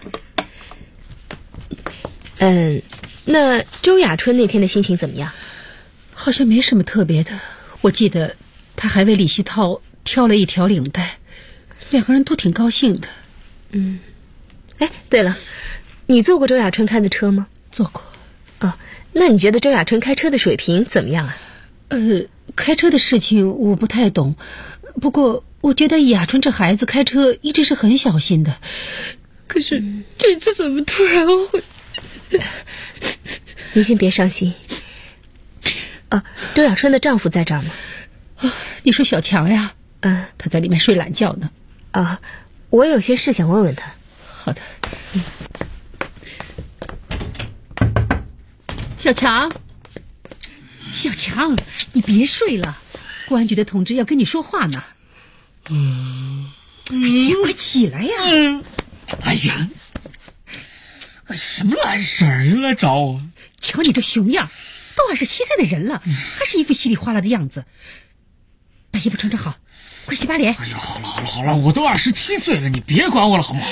那周亚春那天的心情怎么样？
好像没什么特别的，我记得他还为李希涛挑了一条领带，两个人都挺高兴的。
对了，你坐过周亚春开的车吗？
坐过。
那你觉得周亚春开车的水平怎么样啊？
开车的事情我不太懂，不过我觉得亚春这孩子开车一直是很小心的。可是这次怎么突然会……
您先别伤心。周亚春的丈夫在这儿吗？
你说小强呀？他在里面睡懒觉呢。
我有些事想问问他。
好的。
小强，小强，你别睡了，公安局的同志要跟你说话呢。哎呀，快起来呀！
哎呀，什么烂事儿又来找我？
瞧你这熊样，都27岁的人了，还是一副稀里哗啦的样子。把衣服穿好，快洗把脸。
哎呦，好了，我都27岁了，你别管我了好不好？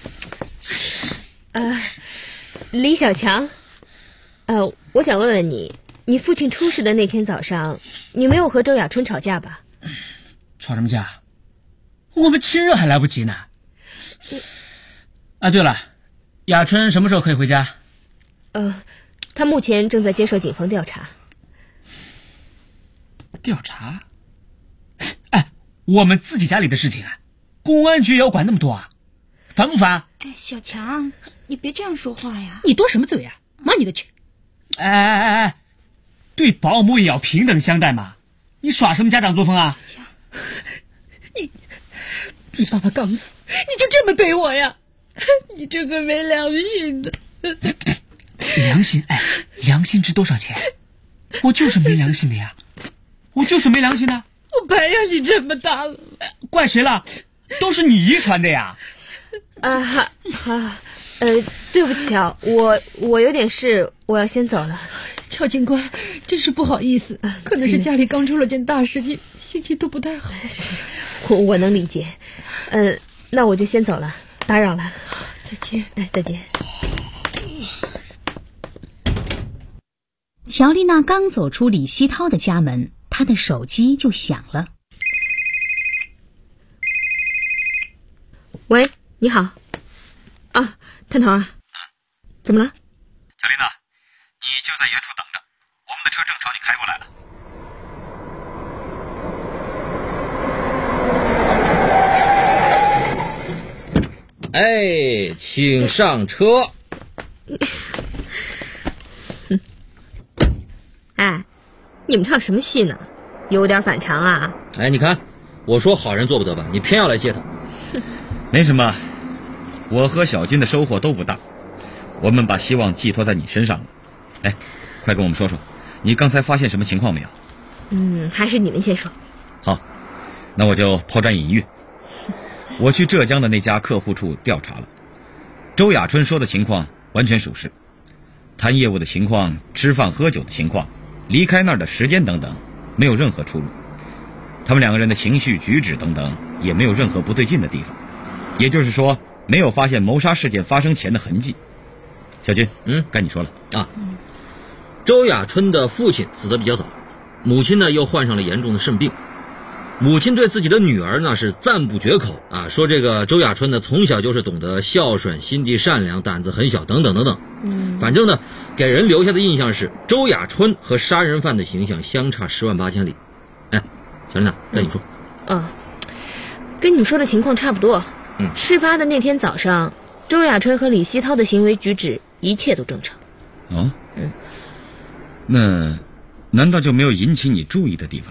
李小强，我想问问你，你父亲出事的那天早上，你没有和周亚春吵架吧？
吵什么架？我们亲热还来不及呢。对了，亚春什么时候可以回家？
他目前正在接受警方调查。
调查？我们自己家里的事情啊，公安局也要管那么多啊？烦不烦？
小强，你别这样说话呀！
你多什么嘴啊？妈你的去！
对保姆也要平等相待嘛！你耍什么家长作风啊？
你爸爸刚死，你就这么对我呀？你这个没良心的！
良心？良心值多少钱？我就是没良心的呀！我就是没良心的。
我白养你这么大了，
怪谁了？都是你遗传的呀！
对不起啊，我有点事，我要先走了。
乔警官，真是不好意思，可能是家里刚出了件大事情，心情都不太好。
我能理解。那我就先走了，打扰了。
再见。
再见。
乔丽娜刚走出李希涛的家门，她的手机就响了。
喂，你好。探头啊，怎么了？
乔丽娜，你就在远处等着，我们的车正朝你开过来了。
请上车。
你们唱什么戏呢？有点反常啊！
你看，我说好人做不得吧，你偏要来接他。
没什么，我和小军的收获都不大，我们把希望寄托在你身上了。快跟我们说说，你刚才发现什么情况没有？
还是你们先说。
好，那我就抛砖引玉。我去浙江的那家客户处调查了，周亚春说的情况完全属实，谈业务的情况、吃饭喝酒的情况、离开那儿的时间等等，没有任何出入。他们两个人的情绪举止等等也没有任何不对劲的地方，也就是说没有发现谋杀事件发生前的痕迹。小军，该你说了。
周亚春的父亲死得比较早，母亲呢又患上了严重的肾病。母亲对自己的女儿呢是赞不绝口啊，说这个周亚春呢从小就是懂得孝顺、心地善良、胆子很小等等等等。反正呢给人留下的印象是周亚春和杀人犯的形象相差10万8千里。小丽娜，跟你说。
跟你说的情况差不多。事发的那天早上，周亚春和李希涛的行为举止一切都正常。
那难道就没有引起你注意的地方？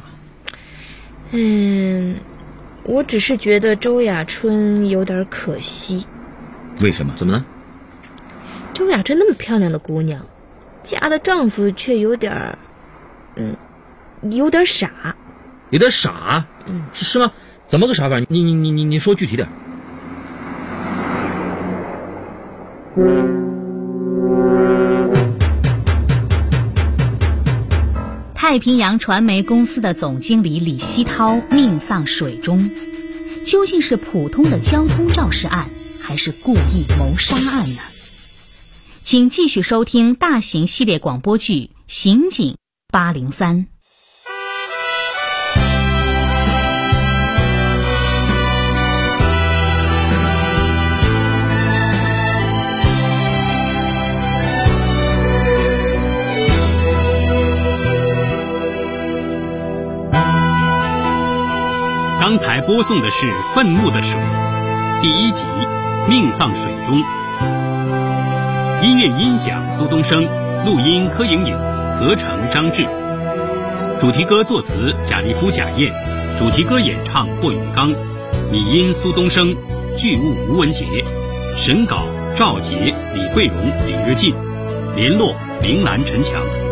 我只是觉得周亚春有点可惜。
为什么？
怎么了？
周亚春那么漂亮的姑娘，嫁的丈夫却有点傻。
有点傻？是吗？怎么个傻法？你说具体点。
太平洋传媒公司的总经理李希涛命丧水中，究竟是普通的交通肇事案，还是故意谋杀案呢？请继续收听大型系列广播剧《刑警803》。
刚才播送的是《愤怒的水》第1集《命丧水中》，音乐音响苏东升，录音柯莹莹，合成张志，主题歌作词贾立夫、贾燕，主题歌演唱霍永刚，拟音苏东升，剧务吴文杰，审稿赵杰、李桂荣、李日进，联络铃兰、陈强。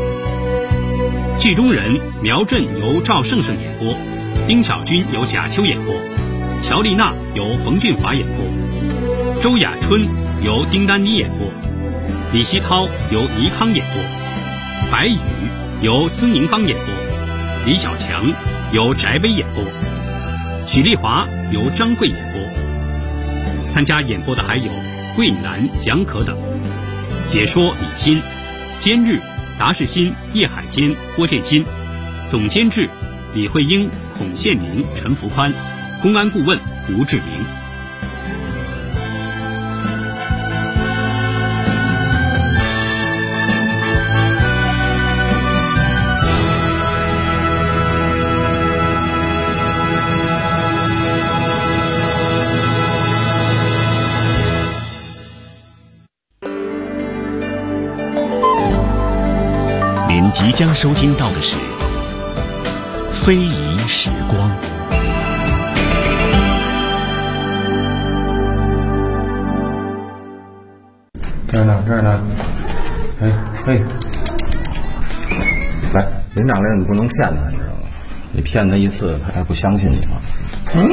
剧中人苗震由赵胜胜演播，丁小军由贾秋演播，乔丽娜由冯俊华演播，周雅春由丁丹妮演播，李希涛由倪康演播，白宇由孙宁芳演播，李小强由翟薇演播，许丽华由张慧演播。参加演播的还有桂南、蒋可等。解说李欣，监制达世新、叶海坚、郭建新，总监制李慧英、孔宪明、陈福宽，公安顾问吴志明。
您即将收听到的是《非遗时光》。
这儿呢，嘿，来，林长令，你不能骗他，你知道吗？你骗他一次，他还不相信你吗？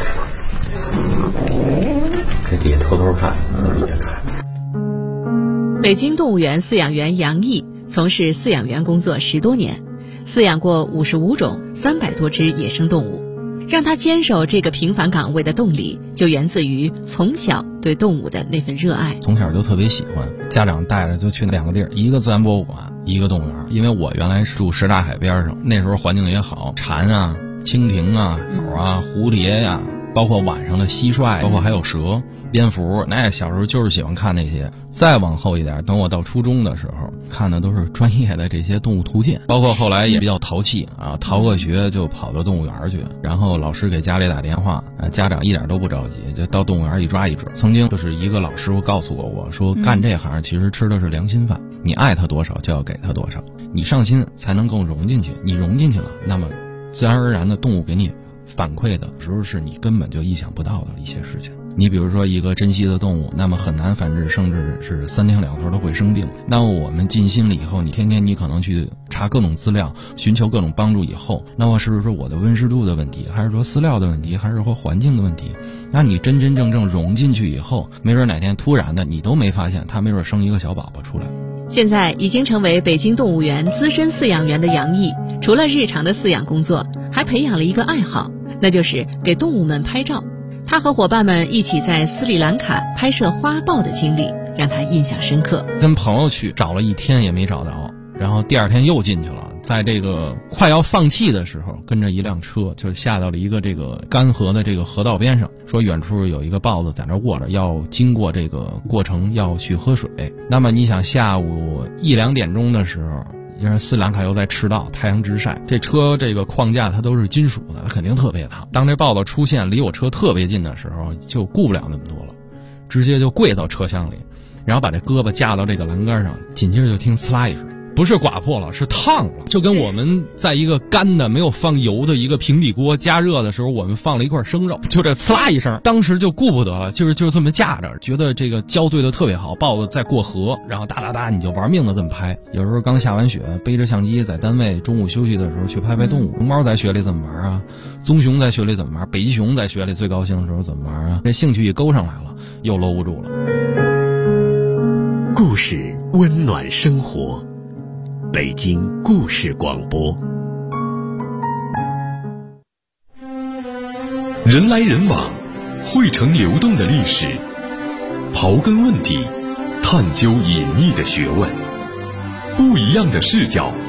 这底下偷偷看，底下看。
北京动物园饲养员杨毅从事饲养员工作10多年，饲养过55种300多只野生动物。让他坚守这个平凡岗位的动力，就源自于从小对动物的那份热爱。
从小就特别喜欢，家长带着就去2个地儿，一个自然博物馆，一个动物园。因为我原来住什刹海边上，那时候环境也好，蝉啊、蜻蜓啊、鸟啊、蝴蝶呀、包括晚上的蟋蟀，包括还有蛇、蝙蝠，那小时候就是喜欢看那些。再往后一点，等我到初中的时候，看的都是专业的这些动物图鉴，包括后来也比较淘气啊，逃个学就跑到动物园去，然后老师给家里打电话，家长一点都不着急，就到动物园一抓一准。曾经就是一个老师傅告诉过我说，干这行其实吃的是良心饭，你爱他多少就要给他多少，你上心才能更融进去，你融进去了，那么自然而然的动物给你反馈的时候是你根本就意想不到的一些事情。你比如说一个珍稀的动物，那么很难繁殖，甚至是3天2头都会生病。那么我们尽心了以后，你天天你可能去查各种资料，寻求各种帮助以后，那么是不是我的温湿度的问题，还是说饲料的问题，还是说环境的问题？那你真真正正融进去以后，没准哪天突然的你都没发现，它没准生一个小宝宝出来。
现在已经成为北京动物园资深饲养员的杨毅，除了日常的饲养工作，还培养了一个爱好，那就是给动物们拍照。他和伙伴们一起在斯里兰卡拍摄花豹的经历让他印象深刻。
跟朋友去找了1天也没找着，然后第2天又进去了，在这个快要放弃的时候，跟着一辆车就下到了一个这个干涸的这个河道边上，说远处有一个豹子在那卧着，要经过这个过程要去喝水。那么你想下午1、2点钟的时候，因为斯里兰卡又在赤道，太阳直晒，这车这个框架它都是金属的，它肯定特别烫。当这豹子出现离我车特别近的时候，就顾不了那么多了，直接就跪到车厢里，然后把这胳膊架到这个栏杆上，紧接着就听呲啦一声，不是刮破了，是烫了，就跟我们在一个干的没有放油的一个平底锅加热的时候，我们放了一块生肉，就这呲啦一声，当时就顾不得了，就这么架着，觉得这个胶对的特别好，豹子在过河，然后哒哒哒你就玩命的这么拍。有时候刚下完雪，背着相机在单位中午休息的时候去拍动物。熊猫在雪里怎么玩啊？棕熊在雪里怎么玩？北极熊在雪里最高兴的时候怎么玩啊？这兴趣一勾上来了，又搂不住了。
故事温暖生活，北京故事广播。人来人往，汇成流动的历史，刨根问底，探究隐秘的学问，不一样的视角，